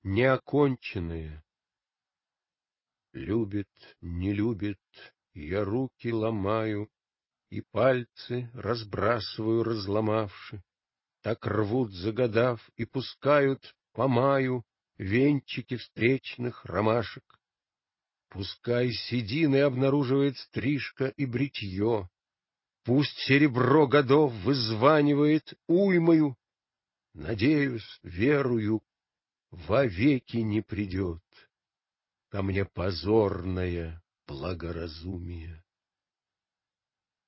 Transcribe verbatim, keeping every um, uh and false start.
неоконченное. Любит, не любит, я руки ломаю, и пальцы разбрасываю, разломавши. Так рвут, загадав, и пускают по маю венчики встречных ромашек. Пускай седины обнаруживает стрижка и бритье, пусть серебро годов вызванивает уймою, надеюсь, верую, вовеки не придет ко мне позорное благоразумие.